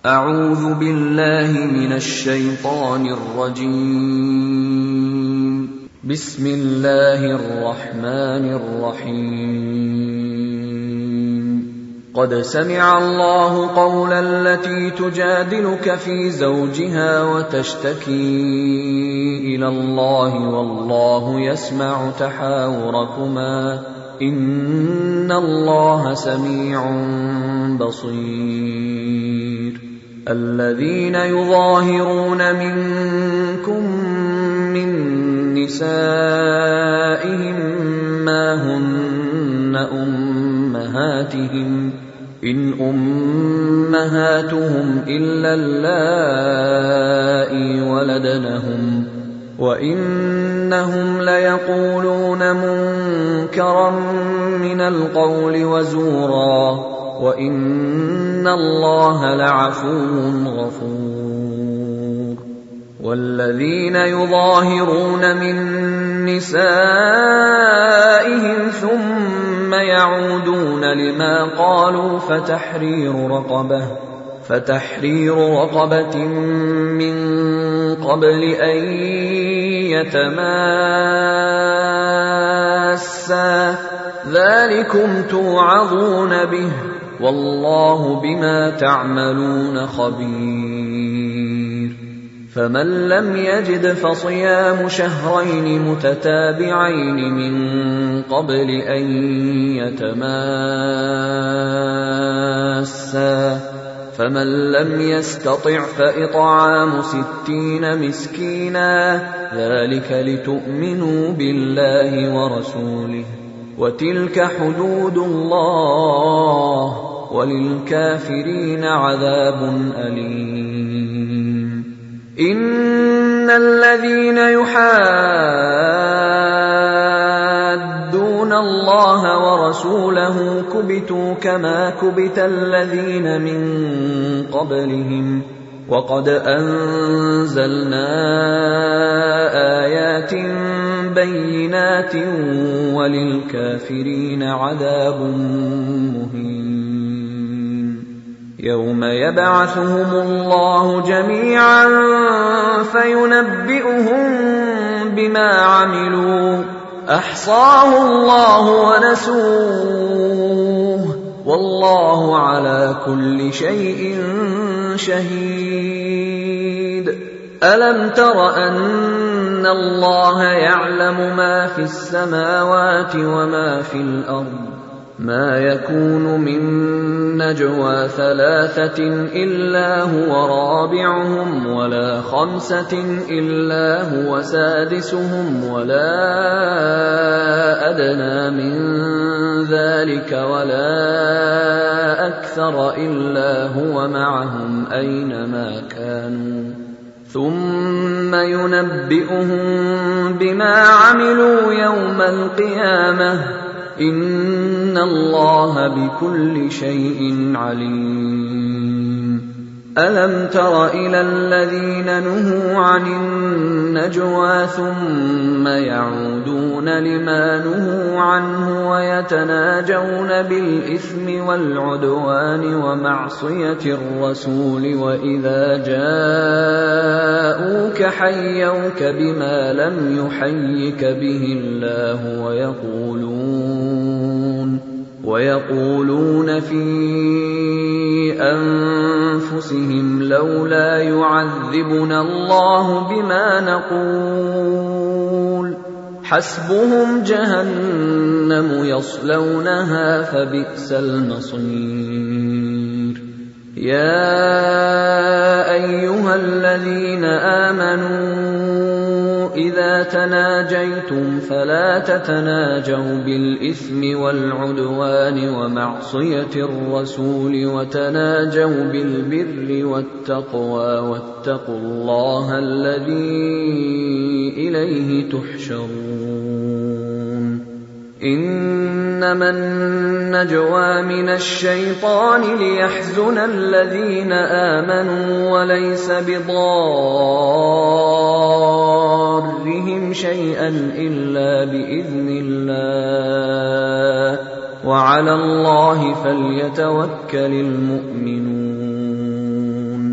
أعوذ بالله من الشيطان الرجيم. بسم الله الرحمن الرحيم. قد سمع الله قول التي تجادلك في زوجها وتشتكي إلى الله والله يسمع تحاوركما إن الله سميع بصير. الذين يظاهرون منكم من نسائهم ما هن أمهاتهم إن أمهاتهم إلا اللائي ولدنهم وإنهم ليقولون منكرا من القول وزورا وإن الله لعفو غفور. والذين يظاهرون من نسائهم ثم يعودون لما قالوا فتحرير رقبة من قبل أن يتماسا ذلكم توعظون به والله بما تعملون خبير. فمن لم يجد فصيام شهرين متتابعين من قبل أن يتماسا فمن لم يستطع فإطعام 60 مسكينا ذلك لتؤمنوا بالله ورسوله وتلك حدود الله وللكافرين عذاب أليم. إن الذين يحادون الله ورسوله كبتوا كما كبت الذين من قبلهم وقد أنزلنا آيات بينات وللكافرين عذاب مهين. يوم يبعثهم الله جميعا فينبئهم بما عملوا أحصاه الله ونسوه والله على كل شيء شهيد. ألم تر أن الله يعلم ما في السماوات وما في الأرض ما يكون من نجوى 3 إلا هو رابعهم ولا 5 إلا هو سادسهم ولا أدنى من ذلك ولا أكثر إلا هو معهم أينما كانوا ثم ينبئهم بما عملوا يوم القيامة إن الله بكل شيء عليم. ألم تر إلى الذين نهوا عن النجوى ثم يعودون لما نهوا عنه ويتناجون بالإثم والعدوان ومعصية الرسول وإذا جاءوك حيوك بما لم يحيك به الله ويقولون في أنفسهم لولا يعذبنا الله بما نقول حسبهم جهنم يصلونها فبئس المصير. يا أيها الذين آمنوا إذا تناجيتم فلا تتناجوا بالإثم والعدوان ومعصية الرسول وتناجوا بالبر والتقوى واتقوا الله الذي إليه تحشرون. إنما النجوى من الشيطان ليحزن الذين آمنوا وليس بضارهم شيئا إلا بإذن الله وعلى الله فليتوكل المؤمنون.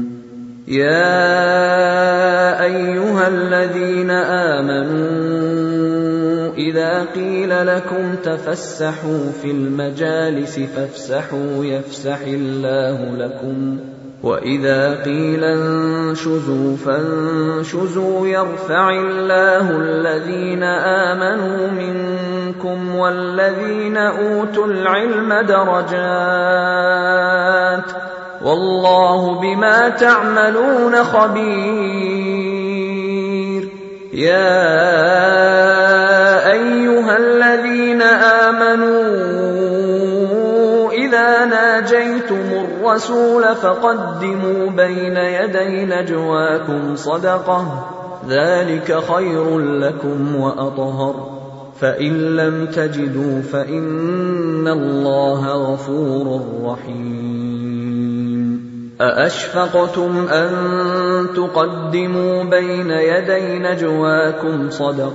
يا أيها الذين آمنوا إذا قيل لكم تفسحوا في المجالس فافسحوا يفسح الله لكم وإذا قيل انشزوا فانشزوا يرفع الله الذين آمنوا منكم والذين أوتوا العلم درجات والله بما تعملون خبير. يا أيها الذين آمنوا إذا ناجيتم الرسول فقدموا بين يدي نجواكم صدقة ذلك خير لكم وأطهر فإن لم تجدوا فإن الله غفور رحيم. أأشفقتم أن تقدموا بين يدي نجواكم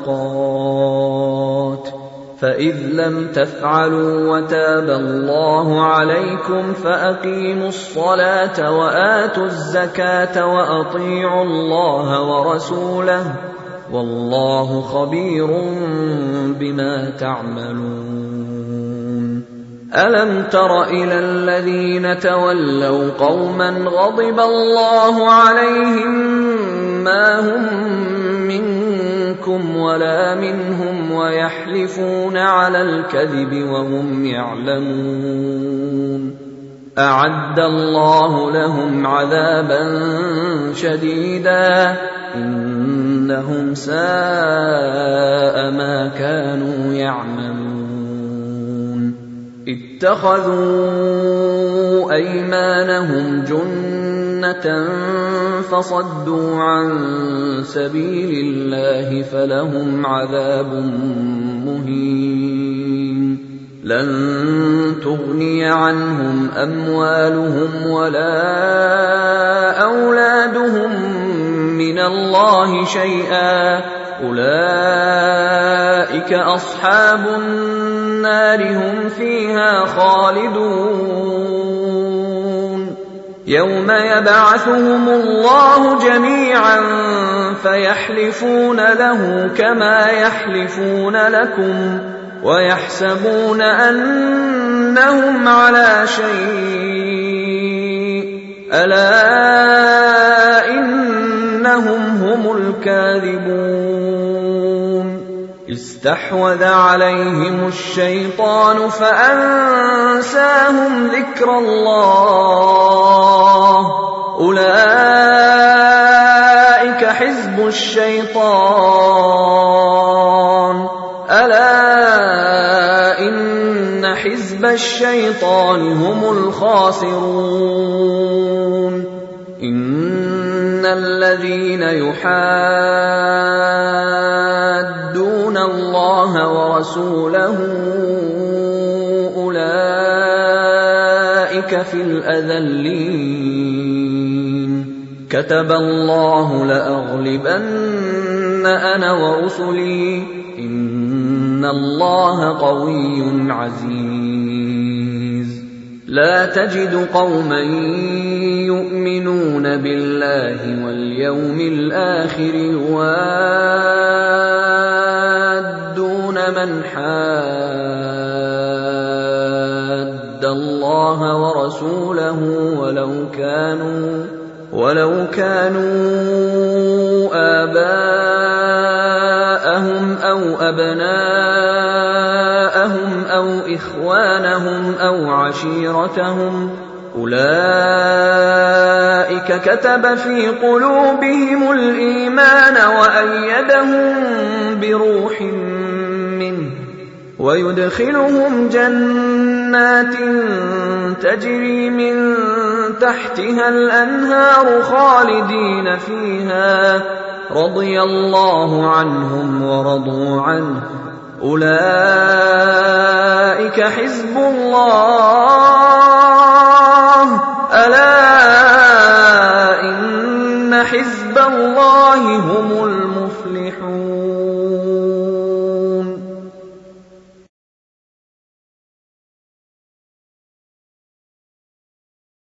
صدقات فإذ لم تفعلوا وتاب الله عليكم فأقيموا الصلاة وآتوا الزكاة وأطيعوا الله ورسوله والله خبير بما تعملون. ألم تر إلى الذين تولوا قوما غضب الله عليهم ما هم منكم ولا منهم ويحلفون على الكذب وهم يعلمون أعد الله لهم عذابا شديدا إنهم ساء ما كانوا يعملون. اتخذوا أيمانهم جنة فصدوا عن سبيل الله فلهم عذاب مهين. لن تغني عنهم أموالهم ولا أولادهم من الله شيئا أولئك أصحاب النار هم فيها خالدون. يوم يبعثهم الله جميعا فيحلفون له كما يحلفون لكم ويحسبون أنهم على شيء ألا إنهم هم الكاذبون. استحوذ عليهم الشيطان فأنساهم ذكر الله أولئك حزب الشيطان ألا إن حزب الشيطان هم الخاسرون. إن الذين يحادون الله ورسوله أولئك في الأذلين. كتب الله لأغلبن أنا ورسلي إن الله قوي عزيز. لا تجد قوما يؤمنون بالله واليوم الآخر يوادون من حاد الله ورسوله ولو كانوا آباءهم أو أبناءهم أو إخوانهم أو عشيرتهم أولئك كتب في قلوبهم الإيمان وأيدهم بروح منه ويدخلهم جنات تجري من تحتها الأنهار خالدين فيها رضي الله عنهم ورضوا عنه أولئك حزب الله ألا إن حزب الله هم